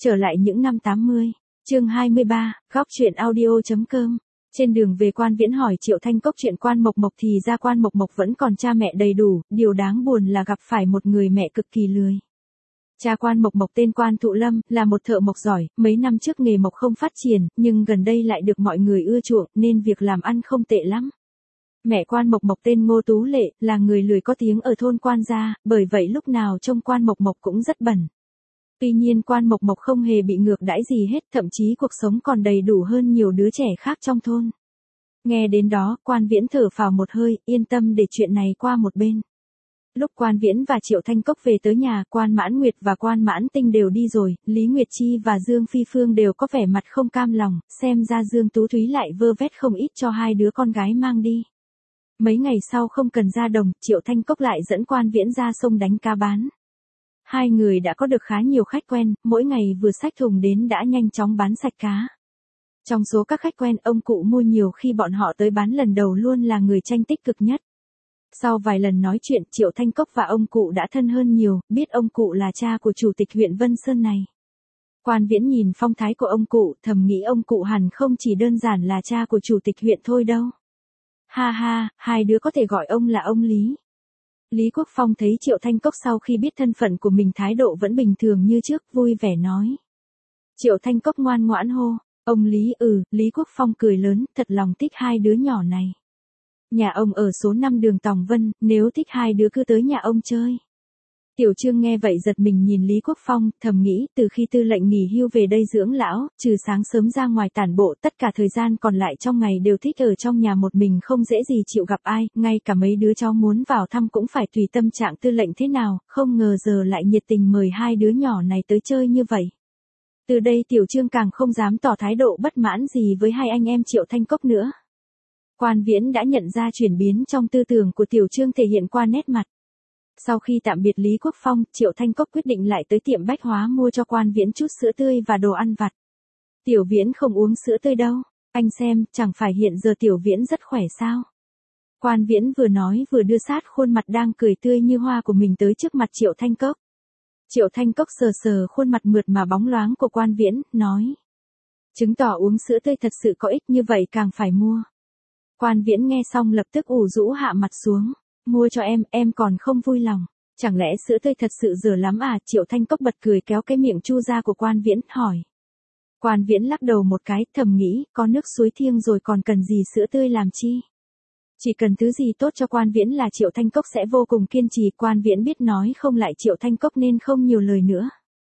Trở lại những năm 80, chương 23, góc truyện audio.com. Trên đường về Quan Viễn hỏi Triệu Thanh Cốc chuyện Quan Mộc Mộc thì ra Quan Mộc Mộc vẫn còn cha mẹ đầy đủ, điều đáng buồn là gặp phải một người mẹ cực kỳ lười. Cha Quan Mộc Mộc tên Quan Thụ Lâm, là một thợ mộc giỏi, mấy năm trước nghề mộc không phát triển, nhưng gần đây lại được mọi người ưa chuộng, nên việc làm ăn không tệ lắm. Mẹ Quan Mộc Mộc tên Ngô Tú Lệ, là người lười có tiếng ở thôn Quan gia, bởi vậy lúc nào trông Quan Mộc Mộc cũng rất bẩn. Tuy nhiên Quan Mộc Mộc không hề bị ngược đãi gì hết, thậm chí cuộc sống còn đầy đủ hơn nhiều đứa trẻ khác trong thôn. Nghe đến đó, Quan Viễn thở phào một hơi, yên tâm để chuyện này qua một bên. Lúc Quan Viễn và Triệu Thanh Cốc về tới nhà, Quan Mãn Nguyệt và Quan Mãn Tinh đều đi rồi, Lý Nguyệt Chi và Dương Phi Phương đều có vẻ mặt không cam lòng, xem ra Dương Tú Thúy lại vơ vét không ít cho hai đứa con gái mang đi. Mấy ngày sau không cần ra đồng, Triệu Thanh Cốc lại dẫn Quan Viễn ra sông đánh cá bán. Hai người đã có được khá nhiều khách quen, mỗi ngày vừa xách thùng đến đã nhanh chóng bán sạch cá. Trong số các khách quen, ông cụ mua nhiều khi bọn họ tới bán lần đầu luôn là người tranh tích cực nhất. Sau vài lần nói chuyện, Triệu Thanh Cốc và ông cụ đã thân hơn nhiều, biết ông cụ là cha của chủ tịch huyện Vân Sơn này. Quan Viễn nhìn phong thái của ông cụ, thầm nghĩ ông cụ hẳn không chỉ đơn giản là cha của chủ tịch huyện thôi đâu. Ha ha, hai đứa có thể gọi ông là ông Lý. Lý Quốc Phong thấy Triệu Thanh Cốc sau khi biết thân phận của mình thái độ vẫn bình thường như trước, vui vẻ nói. Triệu Thanh Cốc ngoan ngoãn hô, ông Lý. Lý Quốc Phong cười lớn, thật lòng thích hai đứa nhỏ này. Nhà ông ở số 5 đường Tòng Vân, nếu thích hai đứa cứ tới nhà ông chơi. Tiểu Trương nghe vậy giật mình nhìn Lý Quốc Phong, thầm nghĩ từ khi tư lệnh nghỉ hưu về đây dưỡng lão, trừ sáng sớm ra ngoài tản bộ, tất cả thời gian còn lại trong ngày đều thích ở trong nhà một mình, không dễ gì chịu gặp ai, ngay cả mấy đứa cháu muốn vào thăm cũng phải tùy tâm trạng tư lệnh thế nào, không ngờ giờ lại nhiệt tình mời hai đứa nhỏ này tới chơi như vậy. Từ đây Tiểu Trương càng không dám tỏ thái độ bất mãn gì với hai anh em Triệu Thanh Cốc nữa. Quan Viễn đã nhận ra chuyển biến trong tư tưởng của Tiểu Trương thể hiện qua nét mặt. Sau khi tạm biệt Lý Quốc Phong, Triệu Thanh Cốc quyết định lại tới tiệm bách hóa mua cho Quan Viễn chút sữa tươi và đồ ăn vặt. Tiểu Viễn không uống sữa tươi đâu, anh xem, chẳng phải hiện giờ Tiểu Viễn rất khỏe sao? Quan Viễn vừa nói vừa đưa sát khuôn mặt đang cười tươi như hoa của mình tới trước mặt Triệu Thanh Cốc. Triệu Thanh Cốc sờ sờ khuôn mặt mượt mà bóng loáng của Quan Viễn, nói. Chứng tỏ uống sữa tươi thật sự có ích như vậy càng phải mua. Quan Viễn nghe xong lập tức ủ rũ hạ mặt xuống. Mua cho em còn không vui lòng. Chẳng lẽ sữa tươi thật sự dở lắm à? Triệu Thanh Cốc bật cười kéo cái miệng chu ra của Quan Viễn, hỏi. Quan Viễn lắc đầu một cái, thầm nghĩ, có nước suối thiêng rồi còn cần gì sữa tươi làm chi? Chỉ cần thứ gì tốt cho Quan Viễn là Triệu Thanh Cốc sẽ vô cùng kiên trì. Quan Viễn biết nói không lại Triệu Thanh Cốc nên không nhiều lời nữa.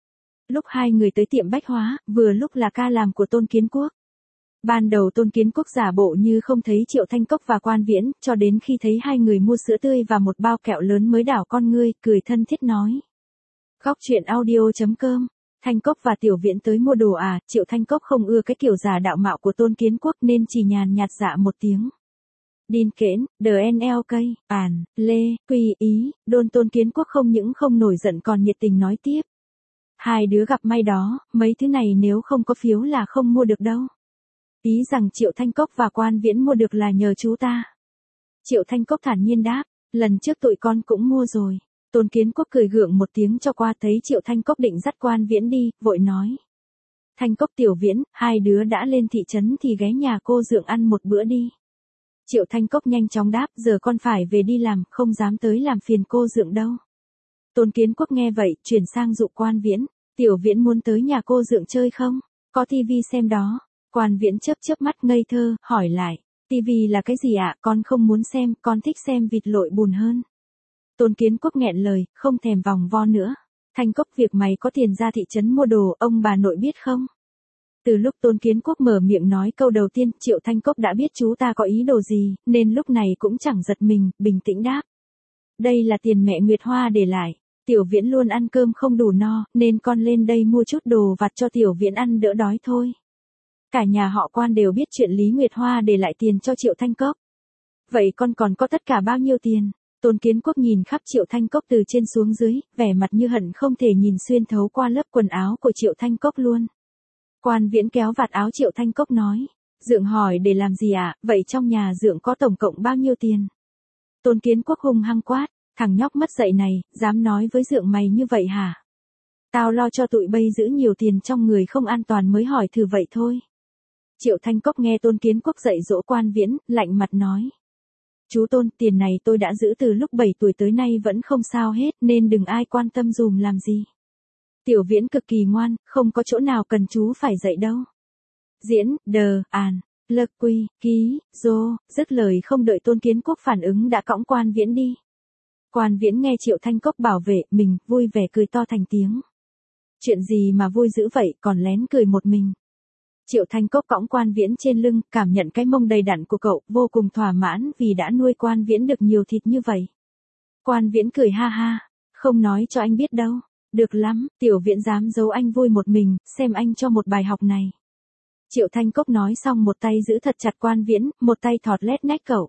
Lúc hai người tới tiệm bách hóa, vừa lúc là ca làm của Tôn Kiến Quốc. Ban đầu Tôn Kiến Quốc giả bộ như không thấy Triệu Thanh Cốc và Quan Viễn, cho đến khi thấy hai người mua sữa tươi và một bao kẹo lớn mới đảo con ngươi, cười thân thiết nói. Góc truyện audio.com. Thanh Cốc và Tiểu Viễn tới mua đồ à? Triệu Thanh Cốc không ưa cái kiểu giả đạo mạo của Tôn Kiến Quốc nên chỉ nhàn nhạt dạ một tiếng. Đin kẽn, DNLK, Ản, Lê, Quy Ý, Đôn. Tôn Kiến Quốc không những không nổi giận còn nhiệt tình nói tiếp. Hai đứa gặp may đó, mấy thứ này nếu không có phiếu là không mua được đâu. Ý rằng Triệu Thanh Cốc và Quan Viễn mua được là nhờ chú ta. Triệu Thanh Cốc thản nhiên đáp, lần trước tụi con cũng mua rồi. Tôn Kiến Quốc cười gượng một tiếng cho qua, thấy Triệu Thanh Cốc định dắt Quan Viễn đi, vội nói. Thanh Cốc Tiểu Viễn, hai đứa đã lên thị trấn thì ghé nhà cô Dượng ăn một bữa đi. Triệu Thanh Cốc nhanh chóng đáp, giờ con phải về đi làm, không dám tới làm phiền cô Dượng đâu. Tôn Kiến Quốc nghe vậy, chuyển sang dụ Quan Viễn, Tiểu Viễn muốn tới nhà cô Dượng chơi không? Có tivi xem đó. Quan Viễn chớp chớp mắt ngây thơ, hỏi lại, tivi là cái gì ạ? Con không muốn xem, con thích xem vịt lội bùn hơn. Tôn Kiến Quốc nghẹn lời, không thèm vòng vo nữa. Thanh Cốc, việc mày có tiền ra thị trấn mua đồ, ông bà nội biết không? Từ lúc Tôn Kiến Quốc mở miệng nói câu đầu tiên, Triệu Thanh Cốc đã biết chú ta có ý đồ gì, nên lúc này cũng chẳng giật mình, bình tĩnh đáp. Đây là tiền mẹ Nguyệt Hoa để lại. Tiểu Viễn luôn ăn cơm không đủ no, nên con lên đây mua chút đồ vặt cho Tiểu Viễn ăn đỡ đói thôi. Cả nhà họ Quan đều biết chuyện Lý Nguyệt Hoa để lại tiền cho Triệu Thanh Cốc. Vậy con còn có tất cả bao nhiêu tiền? Tôn Kiến Quốc nhìn khắp Triệu Thanh Cốc từ trên xuống dưới, vẻ mặt như hận không thể nhìn xuyên thấu qua lớp quần áo của Triệu Thanh Cốc luôn. Quan Viễn kéo vạt áo Triệu Thanh Cốc nói. Dượng hỏi để làm gì ạ? Vậy trong nhà Dượng có tổng cộng bao nhiêu tiền? Tôn Kiến Quốc hung hăng quát. Thằng nhóc mất dạy này, dám nói với Dượng mày như vậy hả? Tao lo cho tụi bây giữ nhiều tiền trong người không an toàn mới hỏi thử vậy thôi. Triệu Thanh Cốc nghe Tôn Kiến Quốc dạy dỗ Quan Viễn, lạnh mặt nói. Chú Tôn, tiền này tôi đã giữ từ lúc 7 tuổi tới nay vẫn không sao hết, nên đừng ai quan tâm dùm làm gì. Tiểu Viễn cực kỳ ngoan, không có chỗ nào cần chú phải dạy đâu. Diễn, đờ, àn, lơ quy, ký, dô, dứt lời không đợi Tôn Kiến Quốc phản ứng đã cõng Quan Viễn đi. Quan Viễn nghe Triệu Thanh Cốc bảo vệ mình, vui vẻ cười to thành tiếng. Chuyện gì mà vui dữ vậy, còn lén cười một mình. Triệu Thanh Cốc cõng Quan Viễn trên lưng, cảm nhận cái mông đầy đặn của cậu, vô cùng thỏa mãn vì đã nuôi Quan Viễn được nhiều thịt như vậy. Quan Viễn cười ha ha, không nói cho anh biết đâu. Được lắm, Tiểu Viễn dám giấu anh vui một mình, xem anh cho một bài học này. Triệu Thanh Cốc nói xong một tay giữ thật chặt Quan Viễn, một tay thọt lét nách cậu.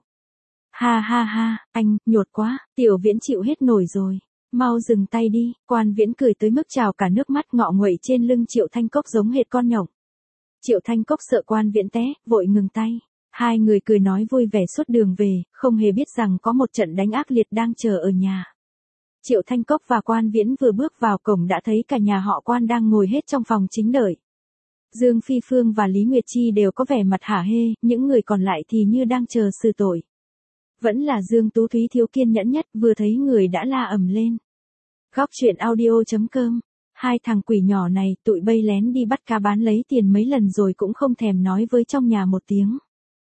Ha ha ha, anh, nhột quá, Tiểu Viễn chịu hết nổi rồi. Mau dừng tay đi, Quan Viễn cười tới mức trào cả nước mắt ngọ nguậy trên lưng Triệu Thanh Cốc giống hệt con nhộng. Triệu Thanh Cốc sợ Quan Viễn té, vội ngừng tay. Hai người cười nói vui vẻ suốt đường về, không hề biết rằng có một trận đánh ác liệt đang chờ ở nhà. Triệu Thanh Cốc và Quan Viễn vừa bước vào cổng đã thấy cả nhà họ Quan đang ngồi hết trong phòng chính đợi. Dương Phi Phương và Lý Nguyệt Chi đều có vẻ mặt hả hê, những người còn lại thì như đang chờ xử tội. Vẫn là Dương Tú Thúy thiếu kiên nhẫn nhất, vừa thấy người đã la ầm lên. Góc truyện audio.com. Hai thằng quỷ nhỏ này tụi bây lén đi bắt cá bán lấy tiền mấy lần rồi cũng không thèm nói với trong nhà một tiếng.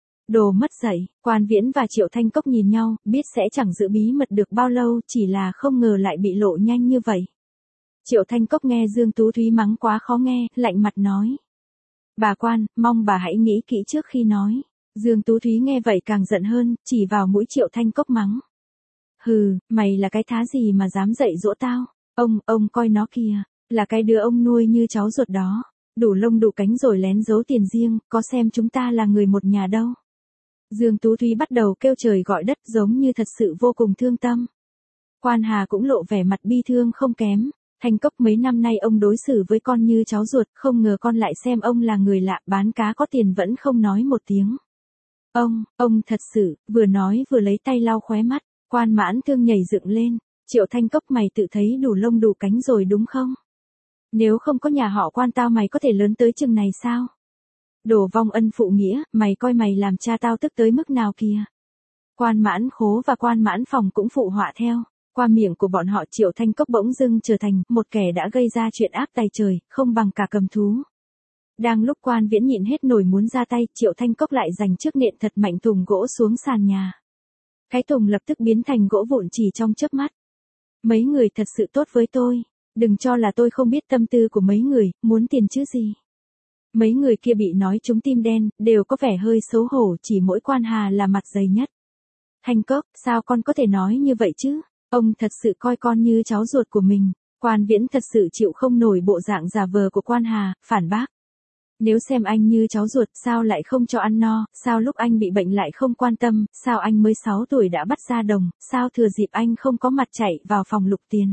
Đồ mất dạy, Quan Viễn và Triệu Thanh Cốc nhìn nhau, biết sẽ chẳng giữ bí mật được bao lâu, chỉ là không ngờ lại bị lộ nhanh như vậy. Triệu Thanh Cốc nghe Dương Tú Thúy mắng quá khó nghe, lạnh mặt nói. Bà Quan, mong bà hãy nghĩ kỹ trước khi nói. Dương Tú Thúy nghe vậy càng giận hơn, chỉ vào mũi Triệu Thanh Cốc mắng. Hừ, mày là cái thá gì mà dám dạy dỗ tao? Ông coi nó kìa, là cái đứa ông nuôi như cháu ruột đó. Đủ lông đủ cánh rồi lén giấu tiền riêng, có xem chúng ta là người một nhà đâu. Dương Tú Thúy bắt đầu kêu trời gọi đất giống như thật sự vô cùng thương tâm. Quan Hà cũng lộ vẻ mặt bi thương không kém. Thanh Cốc mấy năm nay ông đối xử với con như cháu ruột, không ngờ con lại xem ông là người lạ, bán cá có tiền vẫn không nói một tiếng. Ông thật sự, vừa nói vừa lấy tay lau khóe mắt, Quan Mãn Thương nhảy dựng lên. Triệu Thanh Cốc, mày tự thấy đủ lông đủ cánh rồi đúng không? Nếu không có nhà họ Quan tao mày có thể lớn tới chừng này sao? Đồ vong ân phụ nghĩa, mày coi mày làm cha tao tức tới mức nào kìa. Quan Mãn Khố và Quan Mãn Phòng cũng phụ họa theo. Qua miệng của bọn họ Triệu Thanh Cốc bỗng dưng trở thành một kẻ đã gây ra chuyện ác tày trời, không bằng cả cầm thú. Đang lúc Quan Viễn nhịn hết nổi muốn ra tay, Triệu Thanh Cốc lại giành chiếc nện thật mạnh thùng gỗ xuống sàn nhà. Cái thùng lập tức biến thành gỗ vụn chỉ trong chớp mắt. Mấy người thật sự tốt với tôi, đừng cho là tôi không biết tâm tư của mấy người, muốn tiền chứ gì. Mấy người kia bị nói trúng tim đen, đều có vẻ hơi xấu hổ, chỉ mỗi Quan Hà là mặt dày nhất. Thanh Cốc, sao con có thể nói như vậy chứ? Ông thật sự coi con như cháu ruột của mình. Quan Viễn thật sự chịu không nổi bộ dạng giả vờ của Quan Hà, phản bác. Nếu xem anh như cháu ruột, sao lại không cho ăn no, sao lúc anh bị bệnh lại không quan tâm, sao anh mới 6 tuổi đã bắt ra đồng, sao thừa dịp anh không có mặt chạy vào phòng lục tiền.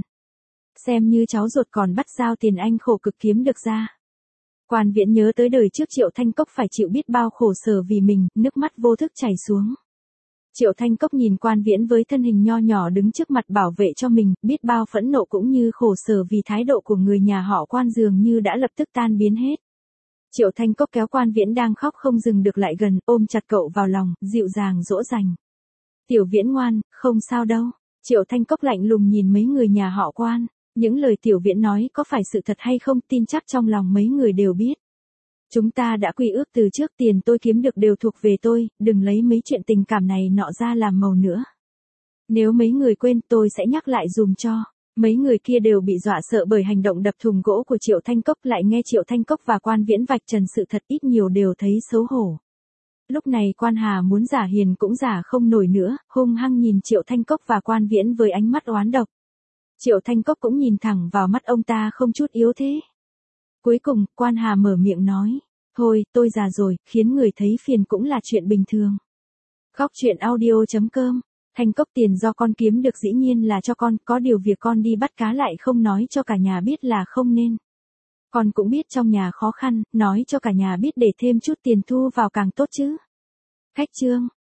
Xem như cháu ruột còn bắt giao tiền anh khổ cực kiếm được ra. Quan Viễn nhớ tới đời trước Triệu Thanh Cốc phải chịu biết bao khổ sở vì mình, nước mắt vô thức chảy xuống. Triệu Thanh Cốc nhìn Quan Viễn với thân hình nho nhỏ đứng trước mặt bảo vệ cho mình, biết bao phẫn nộ cũng như khổ sở vì thái độ của người nhà họ Quan dường như đã lập tức tan biến hết. Triệu Thanh Cốc kéo Quan Viễn đang khóc không dừng được lại gần, ôm chặt cậu vào lòng, dịu dàng dỗ dành. Tiểu Viễn ngoan, không sao đâu. Triệu Thanh Cốc lạnh lùng nhìn mấy người nhà họ Quan. Những lời Tiểu Viễn nói có phải sự thật hay không, tin chắc trong lòng mấy người đều biết. Chúng ta đã quy ước từ trước, tiền tôi kiếm được đều thuộc về tôi, đừng lấy mấy chuyện tình cảm này nọ ra làm màu nữa. Nếu mấy người quên tôi sẽ nhắc lại dùm cho. Mấy người kia đều bị dọa sợ bởi hành động đập thùng gỗ của Triệu Thanh Cốc, lại nghe Triệu Thanh Cốc và Quan Viễn vạch trần sự thật, ít nhiều đều thấy xấu hổ. Lúc này Quan Hà muốn giả hiền cũng giả không nổi nữa, hung hăng nhìn Triệu Thanh Cốc và Quan Viễn với ánh mắt oán độc. Triệu Thanh Cốc cũng nhìn thẳng vào mắt ông ta không chút yếu thế. Cuối cùng, Quan Hà mở miệng nói, thôi, tôi già rồi, khiến người thấy phiền cũng là chuyện bình thường. Góc truyện audio.com. Thanh Cốc, tiền do con kiếm được dĩ nhiên là cho con, có điều việc con đi bắt cá lại không nói cho cả nhà biết là không nên. Con cũng biết trong nhà khó khăn, nói cho cả nhà biết để thêm chút tiền thu vào càng tốt chứ. Khách trương.